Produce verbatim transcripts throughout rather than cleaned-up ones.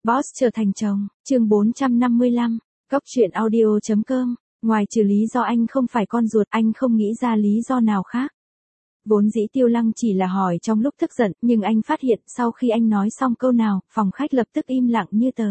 Boss trở thành chồng, chương bốn trăm năm mươi lăm, Cốc truyện audio chấm com, ngoài trừ lý do anh không phải con ruột, anh không nghĩ ra lý do nào khác. Vốn dĩ Tiêu Lăng chỉ là hỏi trong lúc tức giận, nhưng anh phát hiện sau khi anh nói xong câu nào, phòng khách lập tức im lặng như tờ.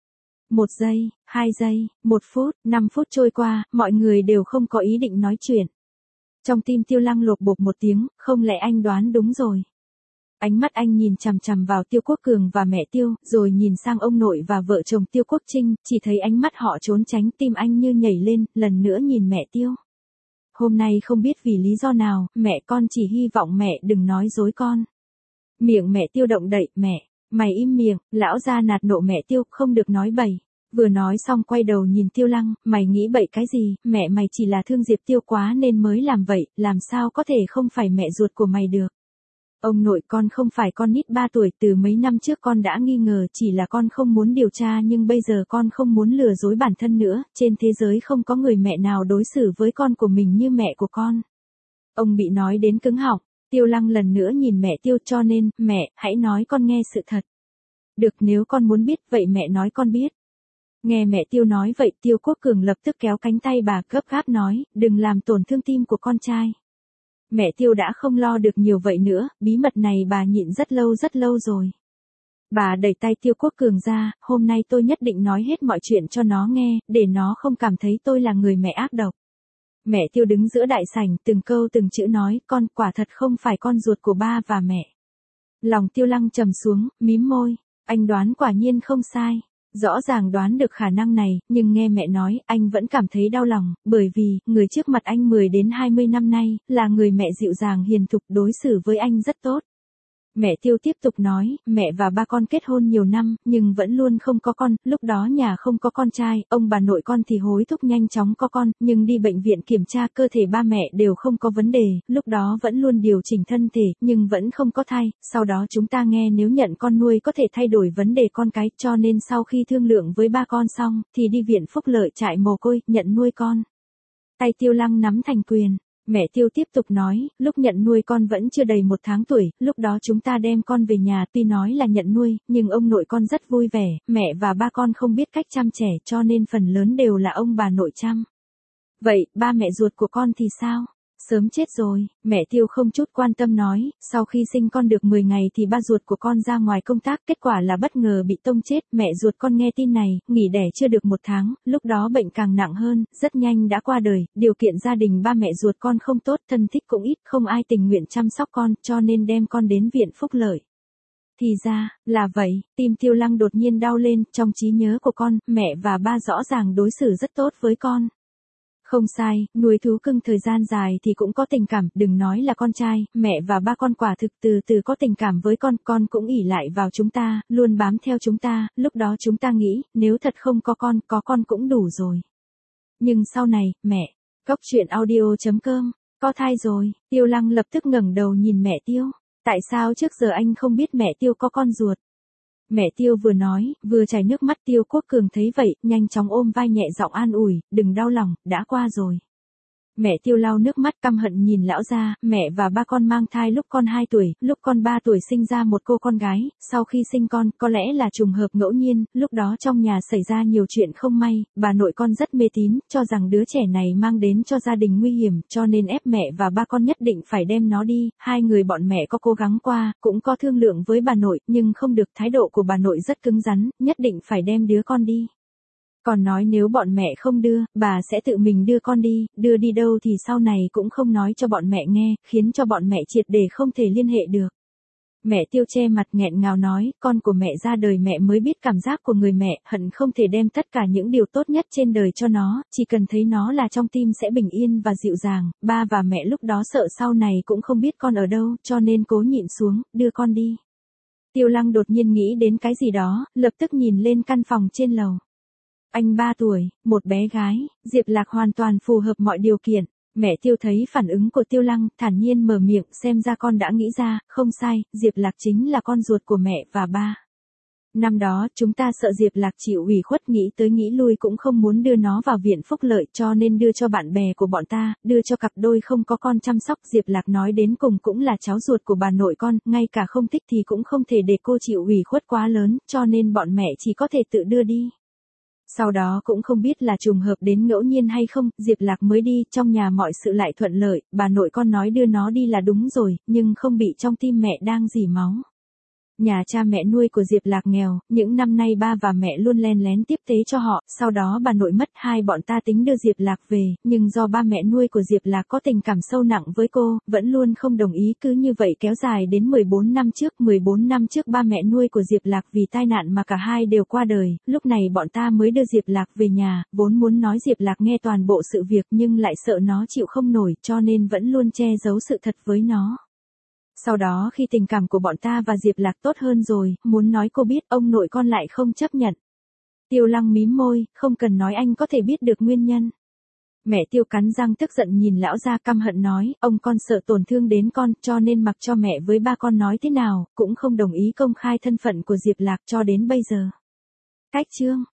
Một giây, hai giây, một phút, năm phút trôi qua, mọi người đều không có ý định nói chuyện. Trong tim Tiêu Lăng lột bột một tiếng, không lẽ anh đoán đúng rồi. Ánh mắt anh nhìn chằm chằm vào Tiêu Quốc Cường và mẹ Tiêu, rồi nhìn sang ông nội và vợ chồng Tiêu Quốc Trinh, chỉ thấy ánh mắt họ trốn tránh, tim anh như nhảy lên, lần nữa nhìn mẹ Tiêu. Hôm nay không biết vì lý do nào, mẹ con chỉ hy vọng mẹ đừng nói dối con. Miệng mẹ Tiêu động đậy, mẹ, mày im miệng, lão gia nạt nộ mẹ Tiêu, không được nói bậy. Vừa nói xong quay đầu nhìn Tiêu Lăng, mày nghĩ bậy cái gì, mẹ mày chỉ là thương Diệp Tiêu quá nên mới làm vậy, làm sao có thể không phải mẹ ruột của mày được. Ông nội, con không phải con nít ba tuổi, từ mấy năm trước con đã nghi ngờ, chỉ là con không muốn điều tra, nhưng bây giờ con không muốn lừa dối bản thân nữa, trên thế giới không có người mẹ nào đối xử với con của mình như mẹ của con. Ông bị nói đến cứng họng. Tiêu Lăng lần nữa nhìn mẹ Tiêu, cho nên, mẹ, hãy nói con nghe sự thật. Được, nếu con muốn biết, vậy mẹ nói con biết. Nghe mẹ Tiêu nói vậy, Tiêu Quốc Cường lập tức kéo cánh tay bà, gấp gáp nói, đừng làm tổn thương tim của con trai. Mẹ Tiêu đã không lo được nhiều vậy nữa, bí mật này bà nhịn rất lâu rất lâu rồi. Bà đẩy tay Tiêu Quốc Cường ra, hôm nay tôi nhất định nói hết mọi chuyện cho nó nghe, để nó không cảm thấy tôi là người mẹ ác độc. Mẹ Tiêu đứng giữa đại sảnh, từng câu từng chữ nói, con quả thật không phải con ruột của ba và mẹ. Lòng Tiêu Lăng trầm xuống, mím môi, anh đoán quả nhiên không sai. Rõ ràng đoán được khả năng này, nhưng nghe mẹ nói, anh vẫn cảm thấy đau lòng, bởi vì, người trước mặt anh mười đến hai mươi năm nay, là người mẹ dịu dàng hiền thục, đối xử với anh rất tốt. Mẹ Tiêu tiếp tục nói, mẹ và ba con kết hôn nhiều năm, nhưng vẫn luôn không có con, lúc đó nhà không có con trai, ông bà nội con thì hối thúc nhanh chóng có con, nhưng đi bệnh viện kiểm tra cơ thể ba mẹ đều không có vấn đề, lúc đó vẫn luôn điều chỉnh thân thể, nhưng vẫn không có thai, sau đó chúng ta nghe nếu nhận con nuôi có thể thay đổi vấn đề con cái, cho nên sau khi thương lượng với ba con xong, thì đi viện phúc lợi trại mồ côi, nhận nuôi con. Tay Tiêu Lăng nắm thành quyền. Mẹ Tiêu tiếp tục nói, lúc nhận nuôi con vẫn chưa đầy một tháng tuổi, lúc đó chúng ta đem con về nhà, tuy nói là nhận nuôi, nhưng ông nội con rất vui vẻ, mẹ và ba con không biết cách chăm trẻ, cho nên phần lớn đều là ông bà nội chăm. Vậy, ba mẹ ruột của con thì sao? Sớm chết rồi, mẹ Tiêu không chút quan tâm nói, sau khi sinh con được mười ngày thì ba ruột của con ra ngoài công tác, kết quả là bất ngờ bị tông chết, mẹ ruột con nghe tin này, nghỉ đẻ chưa được một tháng, lúc đó bệnh càng nặng hơn, rất nhanh đã qua đời, điều kiện gia đình ba mẹ ruột con không tốt, thân thích cũng ít, không ai tình nguyện chăm sóc con, cho nên đem con đến viện phúc lợi. Thì ra, là vậy, tim Tiêu Lăng đột nhiên đau lên, trong trí nhớ của con, mẹ và ba rõ ràng đối xử rất tốt với con. Không sai, nuôi thú cưng thời gian dài thì cũng có tình cảm, đừng nói là con trai, mẹ và ba con quả thực từ từ có tình cảm với con, con cũng ỷ lại vào chúng ta, luôn bám theo chúng ta, lúc đó chúng ta nghĩ, nếu thật không có con, có con cũng đủ rồi. Nhưng sau này, mẹ, Cốc truyện audio chấm com, có thai rồi, Tiêu Lăng lập tức ngẩng đầu nhìn mẹ Tiêu, tại sao trước giờ anh không biết mẹ Tiêu có con ruột? Mẹ Tiêu vừa nói, vừa chảy nước mắt. Tiêu Quốc Cường thấy vậy, nhanh chóng ôm vai nhẹ giọng an ủi, đừng đau lòng, đã qua rồi. Mẹ Tiêu lau nước mắt căm hận nhìn lão gia, mẹ và ba con mang thai lúc con hai tuổi, lúc con ba tuổi sinh ra một cô con gái, sau khi sinh con, có lẽ là trùng hợp ngẫu nhiên, lúc đó trong nhà xảy ra nhiều chuyện không may, bà nội con rất mê tín, cho rằng đứa trẻ này mang đến cho gia đình nguy hiểm, cho nên ép mẹ và ba con nhất định phải đem nó đi, hai người bọn mẹ có cố gắng qua, cũng có thương lượng với bà nội, nhưng không được, thái độ của bà nội rất cứng rắn, nhất định phải đem đứa con đi. Còn nói nếu bọn mẹ không đưa, bà sẽ tự mình đưa con đi, đưa đi đâu thì sau này cũng không nói cho bọn mẹ nghe, khiến cho bọn mẹ triệt để không thể liên hệ được. Mẹ Tiêu che mặt nghẹn ngào nói, con của mẹ ra đời mẹ mới biết cảm giác của người mẹ, hận không thể đem tất cả những điều tốt nhất trên đời cho nó, chỉ cần thấy nó là trong tim sẽ bình yên và dịu dàng, ba và mẹ lúc đó sợ sau này cũng không biết con ở đâu, cho nên cố nhịn xuống, đưa con đi. Tiêu Lăng đột nhiên nghĩ đến cái gì đó, lập tức nhìn lên căn phòng trên lầu. Anh ba tuổi, một bé gái, Diệp Lạc hoàn toàn phù hợp mọi điều kiện. Mẹ Tiêu thấy phản ứng của Tiêu Lăng, thản nhiên mở miệng, xem ra con đã nghĩ ra, không sai, Diệp Lạc chính là con ruột của mẹ và ba. Năm đó, chúng ta sợ Diệp Lạc chịu ủy khuất, nghĩ tới nghĩ lui cũng không muốn đưa nó vào viện phúc lợi, cho nên đưa cho bạn bè của bọn ta, đưa cho cặp đôi không có con chăm sóc. Diệp Lạc nói đến cùng cũng là cháu ruột của bà nội con, ngay cả không thích thì cũng không thể để cô chịu ủy khuất quá lớn, cho nên bọn mẹ chỉ có thể tự đưa đi. Sau đó cũng không biết là trùng hợp đến ngẫu nhiên hay không, Diệp Lạc mới đi, trong nhà mọi sự lại thuận lợi, bà nội con nói đưa nó đi là đúng rồi, nhưng không bị trong tim mẹ đang rỉ máu. Nhà cha mẹ nuôi của Diệp Lạc nghèo, những năm nay ba và mẹ luôn len lén tiếp tế cho họ, sau đó bà nội mất, hai bọn ta tính đưa Diệp Lạc về, nhưng do ba mẹ nuôi của Diệp Lạc có tình cảm sâu nặng với cô, vẫn luôn không đồng ý, cứ như vậy kéo dài đến mười bốn năm trước. mười bốn năm trước ba mẹ nuôi của Diệp Lạc vì tai nạn mà cả hai đều qua đời, lúc này bọn ta mới đưa Diệp Lạc về nhà, vốn muốn nói Diệp Lạc nghe toàn bộ sự việc nhưng lại sợ nó chịu không nổi, cho nên vẫn luôn che giấu sự thật với nó. Sau đó khi tình cảm của bọn ta và Diệp Lạc tốt hơn rồi, muốn nói cô biết, ông nội con lại không chấp nhận. Tiêu Lăng mím môi, không cần nói, anh có thể biết được nguyên nhân. Mẹ Tiêu cắn răng tức giận nhìn lão gia căm hận nói, ông con sợ tổn thương đến con, cho nên mặc cho mẹ với ba con nói thế nào, cũng không đồng ý công khai thân phận của Diệp Lạc cho đến bây giờ. Cách chương